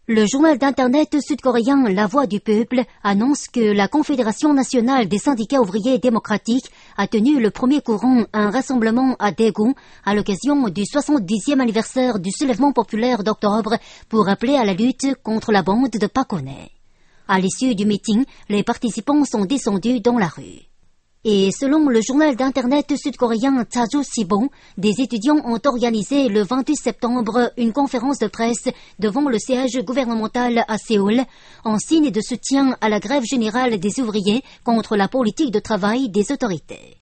Le journal d'internet sud-coréen La Voix du Peuple annonce que la Confédération nationale des syndicats ouvriers démocratiques a tenu le premier courant un rassemblement à Daegu à l'occasion du 70e anniversaire du soulèvement populaire d'octobre pour appeler à la lutte contre la bande de Park Geun-hye. À l'issue du meeting, les participants sont descendus dans la rue. Et selon le journal d'internet sud-coréen Chajo Sibon, des étudiants ont organisé le 28 septembre une conférence de presse devant le siège gouvernemental à Séoul, en signe de soutien à la grève générale des ouvriers contre la politique de travail des autorités.